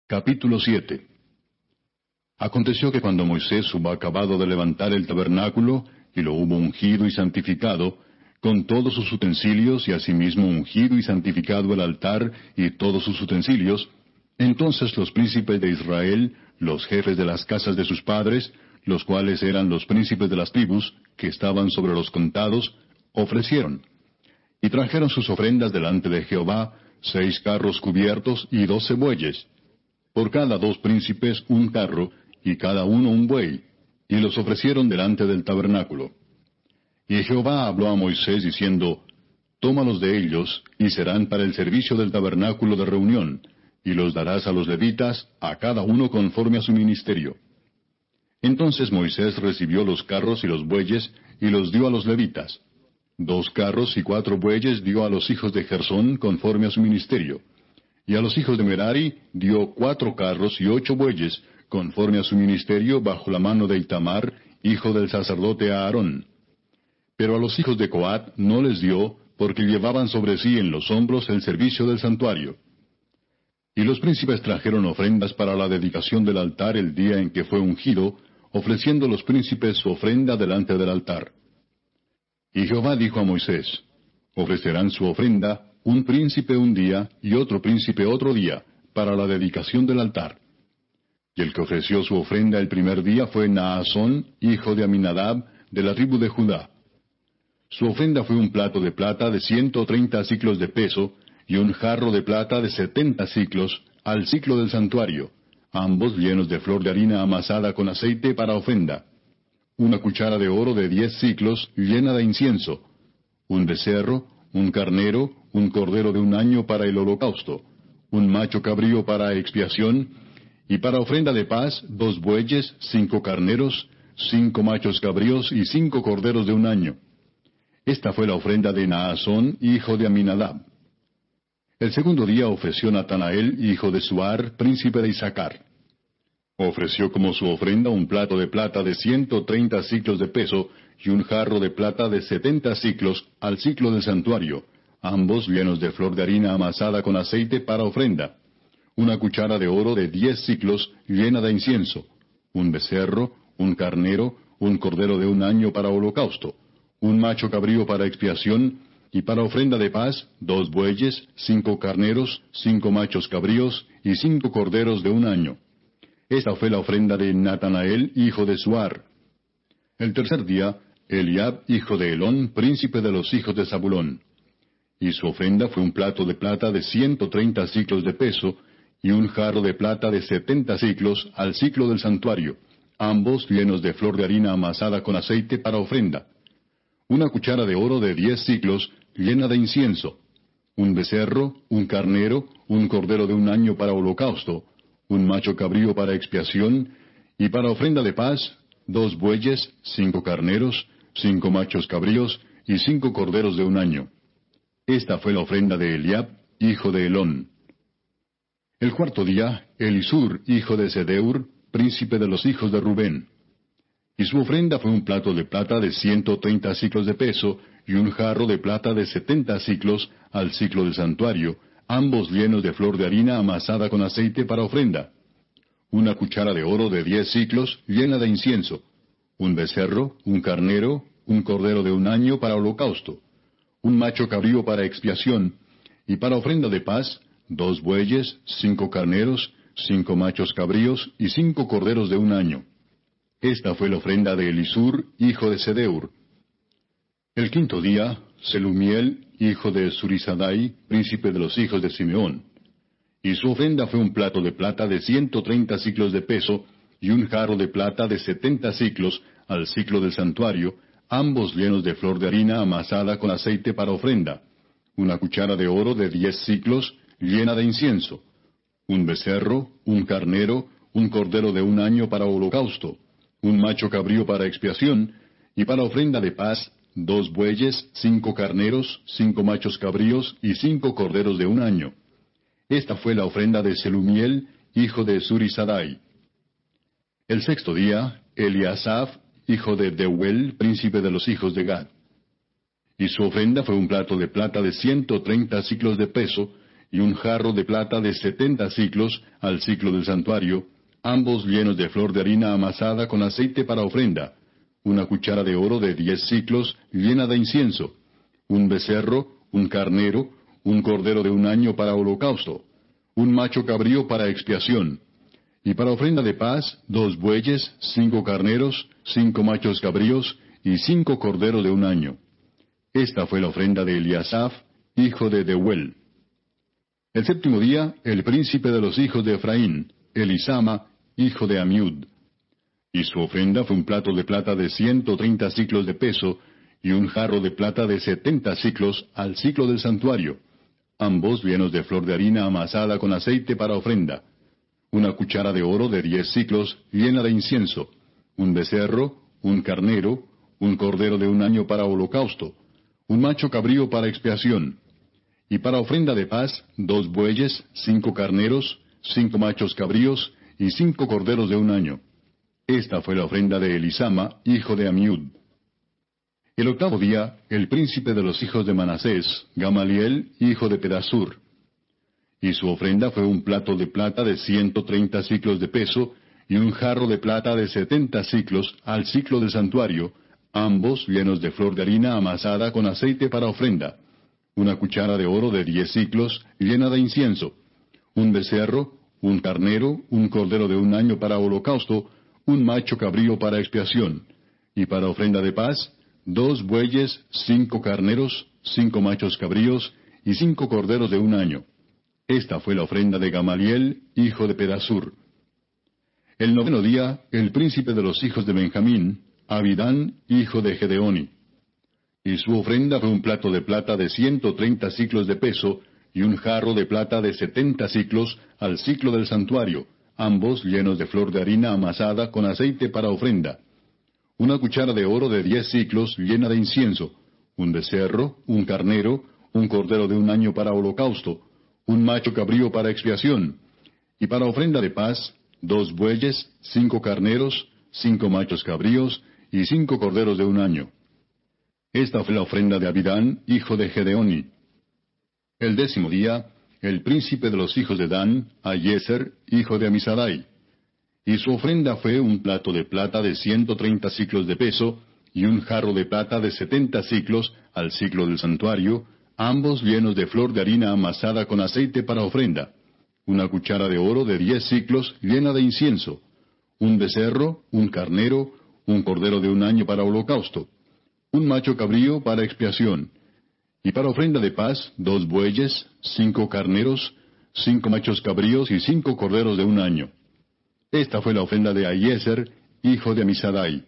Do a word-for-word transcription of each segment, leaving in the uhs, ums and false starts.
Capítulo siete. Aconteció que cuando Moisés hubo acabado de levantar el tabernáculo, y lo hubo ungido y santificado, con todos sus utensilios, y asimismo ungido y santificado el altar y todos sus utensilios, entonces los príncipes de Israel, los jefes de las casas de sus padres, los cuales eran los príncipes de las tribus, que estaban sobre los contados, ofrecieron. Y trajeron sus ofrendas delante de Jehová, seis carros cubiertos y doce bueyes. Por cada dos príncipes un carro, y cada uno un buey, y los ofrecieron delante del tabernáculo. Y Jehová habló a Moisés diciendo, Tómalos de ellos, y serán para el servicio del tabernáculo de reunión, y los darás a los levitas, a cada uno conforme a su ministerio. Entonces Moisés recibió los carros y los bueyes, y los dio a los levitas. Dos carros y cuatro bueyes dio a los hijos de Gersón conforme a su ministerio. Y a los hijos de Merari dio cuatro carros y ocho bueyes, conforme a su ministerio, bajo la mano de Itamar, hijo del sacerdote Aarón. Pero a los hijos de Coat no les dio, porque llevaban sobre sí en los hombros el servicio del santuario. Y los príncipes trajeron ofrendas para la dedicación del altar el día en que fue ungido, ofreciendo los príncipes su ofrenda delante del altar. Y Jehová dijo a Moisés, Ofrecerán su ofrenda un príncipe un día y otro príncipe otro día, para la dedicación del altar. Y el que ofreció su ofrenda el primer día fue Naasón, hijo de Aminadab, de la tribu de Judá. Su ofrenda fue un plato de plata de ciento treinta siclos de peso, y un jarro de plata de setenta siclos, al siclo del santuario, ambos llenos de flor de harina amasada con aceite para ofrenda. Una cuchara de oro de diez siclos, llena de incienso. Un becerro, un carnero, un cordero de un año para el holocausto, un macho cabrío para expiación, y para ofrenda de paz, dos bueyes, cinco carneros, cinco machos cabríos y cinco corderos de un año. Esta fue la ofrenda de Naasón, hijo de Aminadab. El segundo día ofreció Natanael, hijo de Suar, príncipe de Isaacar. Ofreció como su ofrenda un plato de plata de ciento treinta siclos de peso, y un jarro de plata de setenta siclos, al siclo del santuario, ambos llenos de flor de harina amasada con aceite para ofrenda. Una cuchara de oro de diez siclos, llena de incienso. Un becerro, un carnero, un cordero de un año para holocausto. Un macho cabrío para expiación, y para ofrenda de paz, dos bueyes, cinco carneros, cinco machos cabríos, y cinco corderos de un año. Esta fue la ofrenda de Natanael, hijo de Suar. El tercer día, Eliab, hijo de Helón, príncipe de los hijos de Zabulón. Y su ofrenda fue un plato de plata de ciento treinta siclos de peso, y un jarro de plata de setenta siclos, al siclo del santuario, ambos llenos de flor de harina amasada con aceite para ofrenda. Una cuchara de oro de diez siclos, llena de incienso. Un becerro, un carnero, un cordero de un año para holocausto, un macho cabrío para expiación, y para ofrenda de paz, dos bueyes, cinco carneros, cinco machos cabríos, y cinco corderos de un año. Esta fue la ofrenda de Eliab, hijo de Helón. El cuarto día, Elisur, hijo de Sedeur, príncipe de los hijos de Rubén. Y su ofrenda fue un plato de plata de ciento treinta siclos de peso, y un jarro de plata de setenta siclos, al siclo del santuario, ambos llenos de flor de harina amasada con aceite para ofrenda. Una cuchara de oro de diez siclos, llena de incienso. Un becerro, un carnero, un cordero de un año para holocausto. Un macho cabrío para expiación, y para ofrenda de paz, dos bueyes, cinco carneros, cinco machos cabríos y cinco corderos de un año. Esta fue la ofrenda de Elisur, hijo de Sedeur. El quinto día, Selumiel, hijo de Zurisadai, príncipe de los hijos de Simeón. Y su ofrenda fue un plato de plata de ciento treinta siclos de peso, y un jarro de plata de setenta siclos, al siclo del santuario, ambos llenos de flor de harina amasada con aceite para ofrenda. Una cuchara de oro de diez siclos, llena de incienso. Un becerro, un carnero, un cordero de un año para holocausto. Un macho cabrío para expiación, y para ofrenda de paz, dos bueyes, cinco carneros, cinco machos cabríos y cinco corderos de un año. Esta fue la ofrenda de Selumiel, hijo de Zurisadai. El sexto día, Eliasaf, hijo de Deuel, príncipe de los hijos de Gad. Y su ofrenda fue un plato de plata de ciento treinta siclos de peso, y un jarro de plata de setenta siclos al ciclo del santuario, ambos llenos de flor de harina amasada con aceite para ofrenda, una cuchara de oro de diez siclos llena de incienso, un becerro, un carnero, un cordero de un año para holocausto, un macho cabrío para expiación, y para ofrenda de paz, dos bueyes, cinco carneros, cinco machos cabríos, y cinco corderos de un año. Esta fue la ofrenda de Eliasaf, hijo de Deuel. El séptimo día, el príncipe de los hijos de Efraín, Elisama, hijo de Amiud. Y su ofrenda fue un plato de plata de ciento treinta siclos de peso, y un jarro de plata de setenta siclos al ciclo del santuario, ambos llenos de flor de harina amasada con aceite para ofrenda, una cuchara de oro de diez siclos llena de incienso, un becerro, un carnero, un cordero de un año para holocausto, un macho cabrío para expiación, y para ofrenda de paz, dos bueyes, cinco carneros, cinco machos cabríos, y cinco corderos de un año. Esta fue la ofrenda de Elisama, hijo de Amiud. El octavo día, el príncipe de los hijos de Manasés, Gamaliel, hijo de Pedasur. Y su ofrenda fue un plato de plata de ciento treinta siclos de peso, y un jarro de plata de setenta siclos al ciclo del santuario, ambos llenos de flor de harina amasada con aceite para ofrenda, una cuchara de oro de diez siclos llena de incienso, un becerro, un carnero, un cordero de un año para holocausto, un macho cabrío para expiación, y para ofrenda de paz, dos bueyes, cinco carneros, cinco machos cabríos, y cinco corderos de un año. Esta fue la ofrenda de Gamaliel, hijo de Pedasur. El noveno día, el príncipe de los hijos de Benjamín, Abidán, hijo de Gedeoni. Y su ofrenda fue un plato de plata de ciento treinta siclos de peso, y un jarro de plata de setenta siclos al ciclo del santuario, ambos llenos de flor de harina amasada con aceite para ofrenda, una cuchara de oro de diez siclos llena de incienso, un becerro, un carnero, un cordero de un año para holocausto, un macho cabrío para expiación, y para ofrenda de paz, dos bueyes, cinco carneros, cinco machos cabríos, y cinco corderos de un año. Esta fue la ofrenda de Abidán, hijo de Gedeoni. El décimo día, el príncipe de los hijos de Dan, Ayeser, hijo de Amisadai. Y su ofrenda fue un plato de plata de ciento treinta siclos de peso, y un jarro de plata de setenta siclos al ciclo del santuario, ambos llenos de flor de harina amasada con aceite para ofrenda, una cuchara de oro de diez siclos llena de incienso, un becerro, un carnero, un cordero de un año para holocausto, un macho cabrío para expiación, y para ofrenda de paz, dos bueyes, cinco carneros, cinco machos cabríos y cinco corderos de un año. Esta fue la ofrenda de Ayeser, hijo de Amisadai.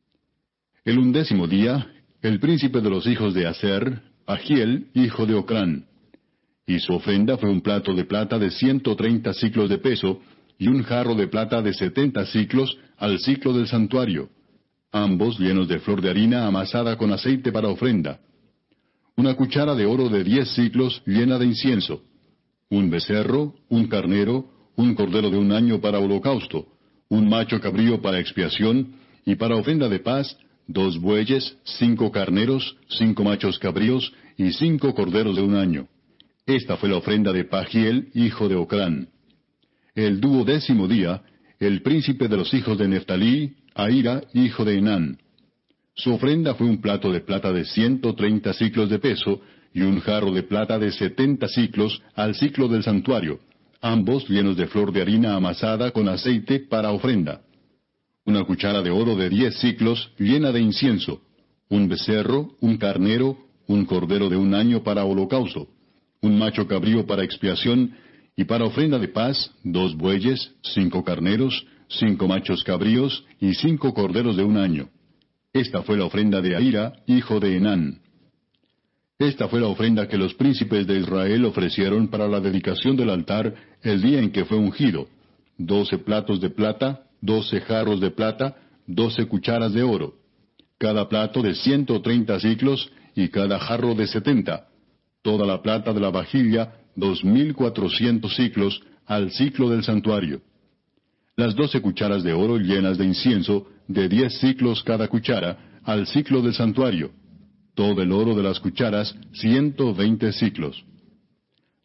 El undécimo día, el príncipe de los hijos de Aser, Ahiel, hijo de Ocrán. Y su ofrenda fue un plato de plata de ciento treinta siclos de peso, y un jarro de plata de setenta siclos al ciclo del santuario, ambos llenos de flor de harina amasada con aceite para ofrenda, una cuchara de oro de diez siclos llena de incienso, un becerro, un carnero, un cordero de un año para holocausto, un macho cabrío para expiación, y para ofrenda de paz, dos bueyes, cinco carneros, cinco machos cabríos, y cinco corderos de un año. Esta fue la ofrenda de Pagiel, hijo de Ocrán. El duodécimo día, el príncipe de los hijos de Neftalí, Ahira, hijo de Enán. Su ofrenda fue un plato de plata de ciento treinta siclos de peso, y un jarro de plata de setenta siclos al ciclo del santuario, ambos llenos de flor de harina amasada con aceite para ofrenda, una cuchara de oro de diez siclos llena de incienso, un becerro, un carnero, un cordero de un año para holocausto, un macho cabrío para expiación, y para ofrenda de paz, dos bueyes, cinco carneros, cinco machos cabríos y cinco corderos de un año. Esta fue la ofrenda de Ahira, hijo de Enán. Esta fue la ofrenda que los príncipes de Israel ofrecieron para la dedicación del altar el día en que fue ungido: doce platos de plata, doce jarros de plata, doce cucharas de oro, cada plato de ciento treinta siclos y cada jarro de setenta, toda la plata de la vajilla, dos mil cuatrocientos siclos al ciclo del santuario. Las doce cucharas de oro llenas de incienso, de diez siclos cada cuchara, al ciclo del santuario. Todo el oro de las cucharas, ciento veinte siclos.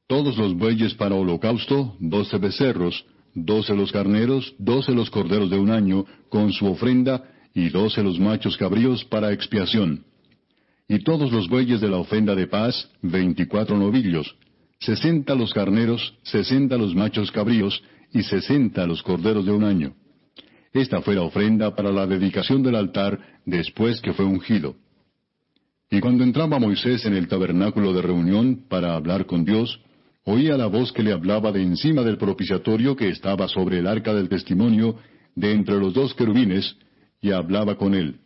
todos los bueyes para holocausto, doce becerros, doce los carneros, doce los corderos de un año, con su ofrenda, y doce los machos cabríos para expiación. Y todos los bueyes de la ofrenda de paz, veinticuatro novillos, sesenta los carneros, sesenta los machos cabríos, y sesenta los corderos de un año. Esta fue la ofrenda para la dedicación del altar después que fue ungido. Y cuando entraba Moisés en el tabernáculo de reunión para hablar con Dios, oía la voz que le hablaba de encima del propiciatorio que estaba sobre el arca del testimonio, de entre los dos querubines, y hablaba con él.